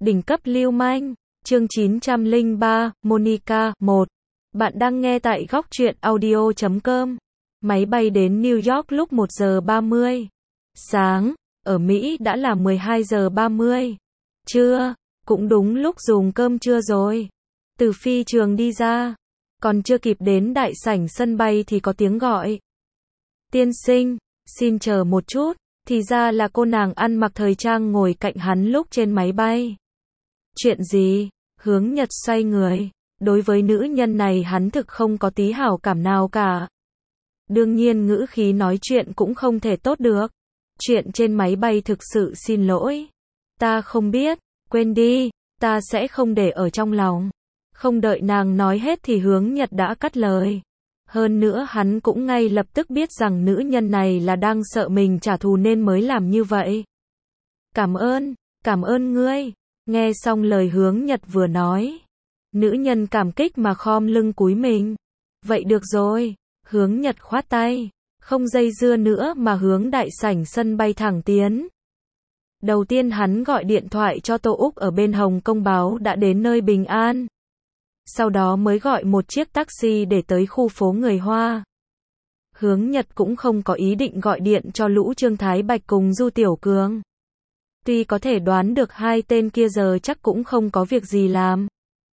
Đỉnh cấp lưu manh, chương 903, Monica, 1. Bạn đang nghe tại góc truyện audio.com. Máy bay đến New York lúc 1 giờ 30 sáng, ở Mỹ đã là 12 giờ 30 trưa, cũng đúng lúc dùng cơm trưa rồi. Từ phi trường đi ra, còn chưa kịp đến đại sảnh sân bay thì có tiếng gọi. Tiên sinh, xin chờ một chút, thì ra là cô nàng ăn mặc thời trang ngồi cạnh hắn lúc trên máy bay. Chuyện gì? Hướng Nhật xoay người. Đối với nữ nhân này hắn thực không có tí hảo cảm nào cả. Đương nhiên ngữ khí nói chuyện cũng không thể tốt được. Chuyện trên máy bay thực sự xin lỗi. Ta không biết, quên đi, ta sẽ không để ở trong lòng. Không đợi nàng nói hết thì Hướng Nhật đã cắt lời. Hơn nữa hắn cũng ngay lập tức biết rằng nữ nhân này là đang sợ mình trả thù nên mới làm như vậy. Cảm ơn ngươi. Nghe xong lời Hướng Nhật vừa nói, nữ nhân cảm kích mà khom lưng cúi mình. Vậy được rồi, Hướng Nhật khoát tay, không dây dưa nữa mà hướng đại sảnh sân bay thẳng tiến. Đầu tiên hắn gọi điện thoại cho Tô Úc ở bên Hồng Kông báo đã đến nơi bình an. Sau đó mới gọi một chiếc taxi để tới khu phố người Hoa. Hướng Nhật cũng không có ý định gọi điện cho lũ Trương Thái Bạch cùng Du Tiểu Cường. Tuy có thể đoán được hai tên kia giờ chắc cũng không có việc gì làm.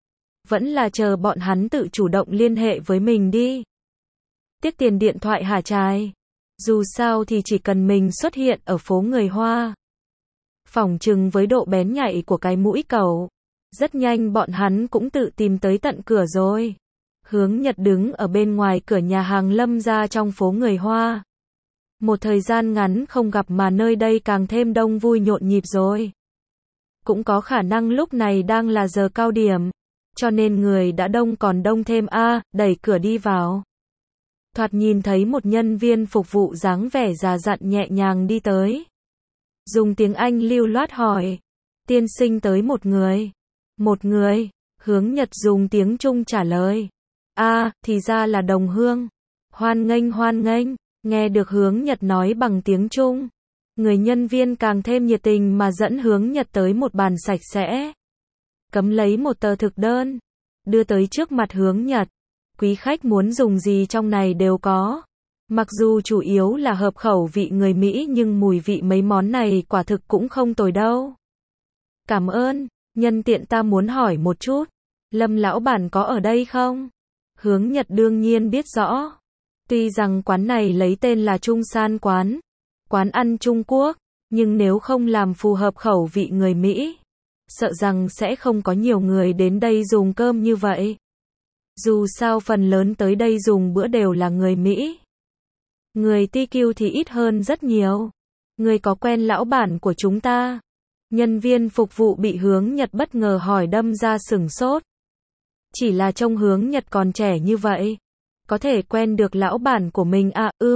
Vẫn là chờ bọn hắn tự chủ động liên hệ với mình đi. Tiếc tiền điện thoại hả trai? Dù sao thì chỉ cần mình xuất hiện ở phố người Hoa. Phỏng chừng với độ bén nhạy của cái mũi cẩu, rất nhanh bọn hắn cũng tự tìm tới tận cửa rồi. Hướng Nhật đứng ở bên ngoài cửa nhà hàng Lâm gia trong phố người Hoa. Một thời gian ngắn không gặp mà nơi đây càng thêm đông vui nhộn nhịp rồi. Cũng có khả năng lúc này đang là giờ cao điểm, cho nên người đã đông còn đông thêm đẩy cửa đi vào. Thoạt nhìn thấy một nhân viên phục vụ dáng vẻ già dặn nhẹ nhàng đi tới. Dùng tiếng Anh lưu loát hỏi, tiên sinh tới một người. Một người, Hướng Nhật dùng tiếng Trung trả lời. Thì ra là đồng hương. Hoan nghênh. Nghe được Hướng Nhật nói bằng tiếng Trung, người nhân viên càng thêm nhiệt tình mà dẫn Hướng Nhật tới một bàn sạch sẽ. Cấm lấy một tờ thực đơn, đưa tới trước mặt Hướng Nhật. Quý khách muốn dùng gì trong này đều có. Mặc dù chủ yếu là hợp khẩu vị người Mỹ nhưng mùi vị mấy món này quả thực cũng không tồi đâu. Cảm ơn, nhân tiện ta muốn hỏi một chút, Lâm lão bản có ở đây không? Hướng Nhật đương nhiên biết rõ. Tuy rằng quán này lấy tên là Trung San quán ăn Trung Quốc, nhưng nếu không làm phù hợp khẩu vị người Mỹ, sợ rằng sẽ không có nhiều người đến đây dùng cơm như vậy. Dù sao phần lớn tới đây dùng bữa đều là người Mỹ. Người TQ thì ít hơn rất nhiều. Người có quen lão bản của chúng ta? Nhân viên phục vụ bị Hướng Nhật bất ngờ hỏi đâm ra sửng sốt. Chỉ là trông Hướng Nhật còn trẻ như vậy, có thể quen được lão bản của mình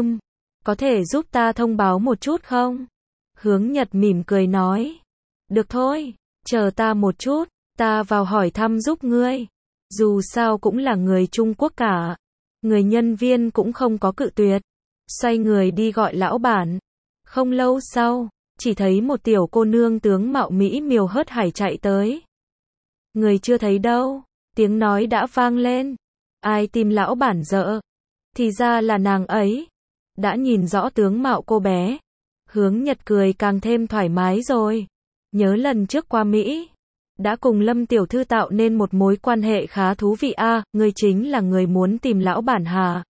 có thể giúp ta thông báo một chút không? Hướng Nhật mỉm cười nói. Được thôi, chờ ta một chút, ta vào hỏi thăm giúp ngươi. Dù sao cũng là người Trung Quốc cả. Người nhân viên cũng không có cự tuyệt. Xoay người đi gọi lão bản. Không lâu sau, chỉ thấy một tiểu cô nương tướng mạo mỹ miều hớt hải chạy tới. Người chưa thấy đâu, tiếng nói đã vang lên. Ai tìm lão bản dợ? Thì ra là nàng ấy. Đã nhìn rõ tướng mạo cô bé, Hướng Nhật cười càng thêm thoải mái rồi. Nhớ lần trước qua Mỹ, đã cùng Lâm tiểu thư tạo nên một mối quan hệ khá thú vị. Ngươi chính là người muốn tìm lão bản hả?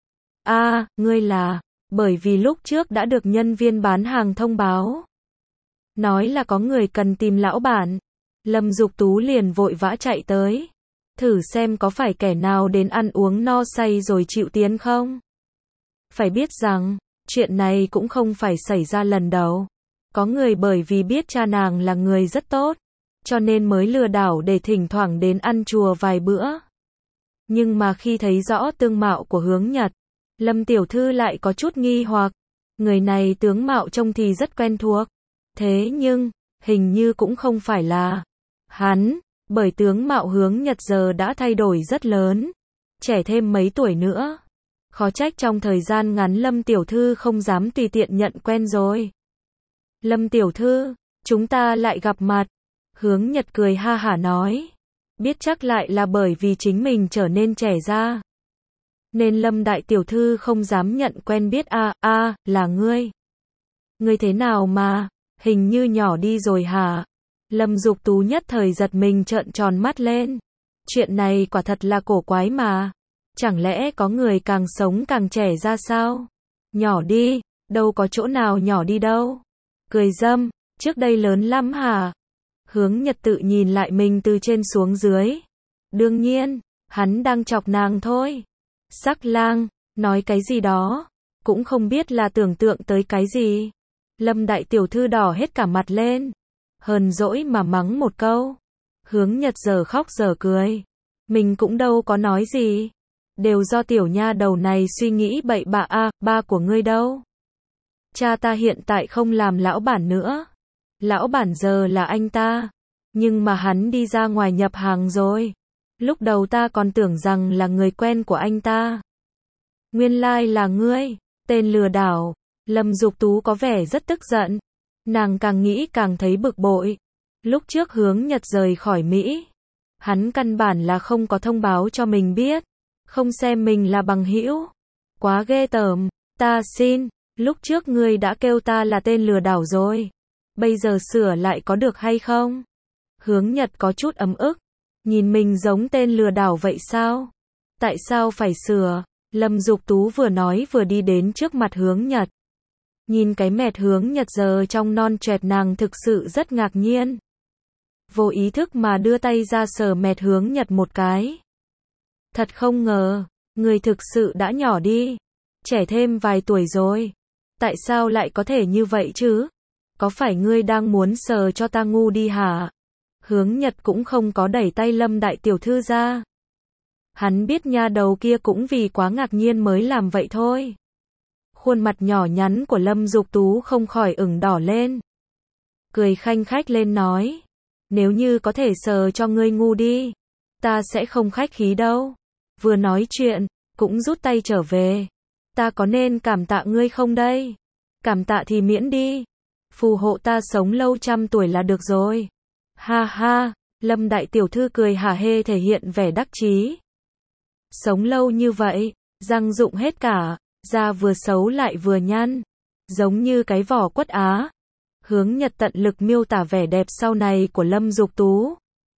Ngươi là, bởi vì lúc trước đã được nhân viên bán hàng thông báo. Nói là có người cần tìm lão bản. Lâm Dục Tú liền vội vã chạy tới. Thử xem có phải kẻ nào đến ăn uống no say rồi chịu tiến không? Phải biết rằng, chuyện này cũng không phải xảy ra lần đầu. Có người bởi vì biết cha nàng là người rất tốt, cho nên mới lừa đảo để thỉnh thoảng đến ăn chùa vài bữa. Nhưng mà khi thấy rõ tương mạo của Hướng Nhật, Lâm tiểu thư lại có chút nghi hoặc. Người này tướng mạo trông thì rất quen thuộc. Thế nhưng, hình như cũng không phải là hắn. Bởi tướng mạo Hướng Nhật giờ đã thay đổi rất lớn, trẻ thêm mấy tuổi nữa. Khó trách trong thời gian ngắn Lâm tiểu thư không dám tùy tiện nhận quen rồi. Lâm tiểu thư, chúng ta lại gặp mặt. Hướng Nhật cười ha hả nói. Biết chắc lại là bởi vì chính mình trở nên trẻ ra. Nên Lâm đại tiểu thư không dám nhận quen biết là ngươi. Ngươi thế nào mà, hình như nhỏ đi rồi hả? Lâm Dục Tú nhất thời giật mình trợn tròn mắt lên. Chuyện này quả thật là cổ quái mà. Chẳng lẽ có người càng sống càng trẻ ra sao? Nhỏ đi, đâu có chỗ nào nhỏ đi đâu. Cười dâm, trước đây lớn lắm hả? Hướng Nhật tự nhìn lại mình từ trên xuống dưới. Đương nhiên, hắn đang chọc nàng thôi. Sắc lang, nói cái gì đó, cũng không biết là tưởng tượng tới cái gì. Lâm đại tiểu thư đỏ hết cả mặt lên. Hờn dỗi mà mắng một câu. Hướng Nhật giờ khóc giờ cười. Mình cũng đâu có nói gì. Đều do tiểu nha đầu này suy nghĩ bậy bạ ba của ngươi đâu. Cha ta hiện tại không làm lão bản nữa. Lão bản giờ là anh ta. Nhưng mà hắn đi ra ngoài nhập hàng rồi. Lúc đầu ta còn tưởng rằng là người quen của anh ta. Nguyên lai là ngươi, tên lừa đảo. Lâm Dục Tú có vẻ rất tức giận. Nàng càng nghĩ càng thấy bực bội. Lúc trước Hướng Nhật rời khỏi Mỹ, hắn căn bản là không có thông báo cho mình biết. Không xem mình là bằng hữu. Quá ghê tởm. Ta xin, lúc trước ngươi đã kêu ta là tên lừa đảo rồi. Bây giờ sửa lại có được hay không? Hướng Nhật có chút ấm ức. Nhìn mình giống tên lừa đảo vậy sao? Tại sao phải sửa? Lâm Dục Tú vừa nói vừa đi đến trước mặt Hướng Nhật. Nhìn cái mẹt Hướng Nhật giờ trong non choẹt, nàng thực sự rất ngạc nhiên. Vô ý thức mà đưa tay ra sờ mẹt Hướng Nhật một cái. Thật không ngờ, người thực sự đã nhỏ đi. Trẻ thêm vài tuổi rồi. Tại sao lại có thể như vậy chứ? Có phải ngươi đang muốn sờ cho ta ngu đi hả? Hướng Nhật cũng không có đẩy tay Lâm đại tiểu thư ra. Hắn biết nha đầu kia cũng vì quá ngạc nhiên mới làm vậy thôi. Khuôn mặt nhỏ nhắn của Lâm Dục Tú không khỏi ửng đỏ lên. Cười khanh khách lên nói. Nếu như có thể sờ cho ngươi ngu đi, ta sẽ không khách khí đâu. Vừa nói chuyện, cũng rút tay trở về. Ta có nên cảm tạ ngươi không đây? Cảm tạ thì miễn đi. Phù hộ ta sống lâu trăm tuổi là được rồi. Ha ha, Lâm đại tiểu thư cười hả hê thể hiện vẻ đắc chí. Sống lâu như vậy, răng rụng hết cả, da vừa xấu lại vừa nhăn, giống như cái vỏ quất á. Hướng Nhật tận lực miêu tả vẻ đẹp sau này của Lâm Dục Tú.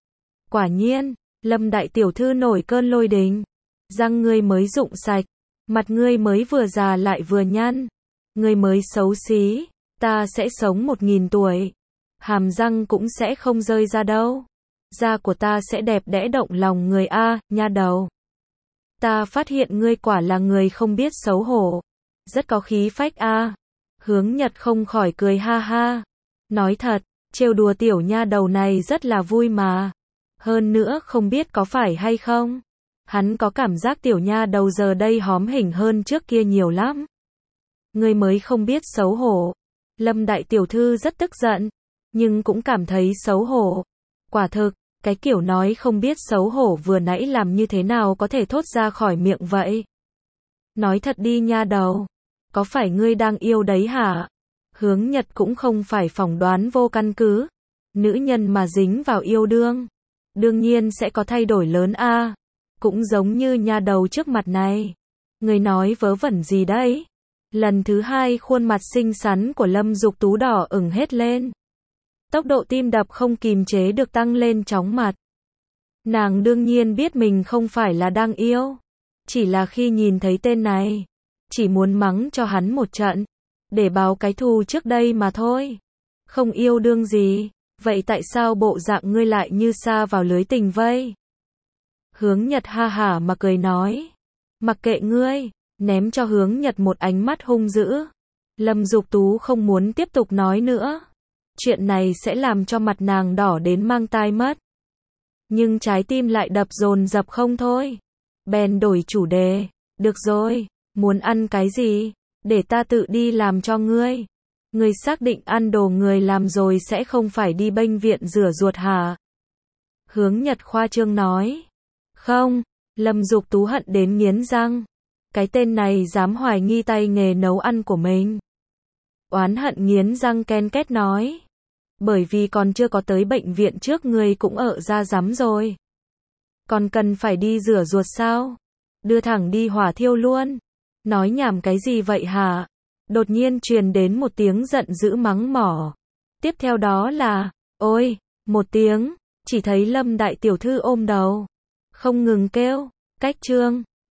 Quả nhiên, Lâm đại tiểu thư nổi cơn lôi đình. Răng ngươi mới rụng sạch, mặt ngươi mới vừa già lại vừa nhăn, ngươi mới xấu xí, ta sẽ sống 1000 tuổi. Hàm răng cũng sẽ không rơi ra đâu. Da của ta sẽ đẹp đẽ động lòng người nha đầu. Ta phát hiện ngươi quả là người không biết xấu hổ. Rất có khí phách Hướng Nhật không khỏi cười ha ha. Nói thật, trêu đùa tiểu nha đầu này rất là vui mà. Hơn nữa không biết có phải hay không, hắn có cảm giác tiểu nha đầu giờ đây hóm hỉnh hơn trước kia nhiều lắm. Ngươi mới không biết xấu hổ. Lâm đại tiểu thư rất tức giận, nhưng cũng cảm thấy xấu hổ. Quả thực, cái kiểu nói không biết xấu hổ vừa nãy làm như thế nào có thể thốt ra khỏi miệng vậy? Nói thật đi nha đầu, có phải ngươi đang yêu đấy hả? Hướng Nhật cũng không phải phỏng đoán vô căn cứ. Nữ nhân mà dính vào yêu đương, đương nhiên sẽ có thay đổi lớn Cũng giống như nha đầu trước mặt này. Ngươi nói vớ vẩn gì đấy? Lần thứ hai khuôn mặt xinh xắn của Lâm Dục Tú đỏ ửng hết lên. Tốc độ tim đập không kìm chế được tăng lên chóng mặt. Nàng đương nhiên biết mình không phải là đang yêu. Chỉ là khi nhìn thấy tên này, chỉ muốn mắng cho hắn một trận, để báo cái thù trước đây mà thôi. Không yêu đương gì, vậy tại sao bộ dạng ngươi lại như sa vào lưới tình vây? Hướng Nhật ha hả mà cười nói. Mặc kệ ngươi, ném cho Hướng Nhật một ánh mắt hung dữ. Lâm Dục Tú không muốn tiếp tục nói nữa. Chuyện này sẽ làm cho mặt nàng đỏ đến mang tai mất. Nhưng trái tim lại đập dồn dập không thôi. Bèn đổi chủ đề. Được rồi, muốn ăn cái gì? Để ta tự đi làm cho ngươi. Ngươi xác định ăn đồ người làm rồi sẽ không phải đi bệnh viện rửa ruột hả? Hướng Nhật khoa trương nói. Không, Lâm Dục Tú hận đến nghiến răng. Cái tên này dám hoài nghi tay nghề nấu ăn của mình. Oán hận nghiến răng ken két nói. Bởi vì còn chưa có tới bệnh viện trước người cũng ở ra rắm rồi. Còn cần phải đi rửa ruột sao? Đưa thẳng đi hỏa thiêu luôn. Nói nhảm cái gì vậy hả? Đột nhiên truyền đến một tiếng giận dữ mắng mỏ. Tiếp theo đó là, ôi, một tiếng, chỉ thấy Lâm đại tiểu thư ôm đầu. Không ngừng kêu, cách trương.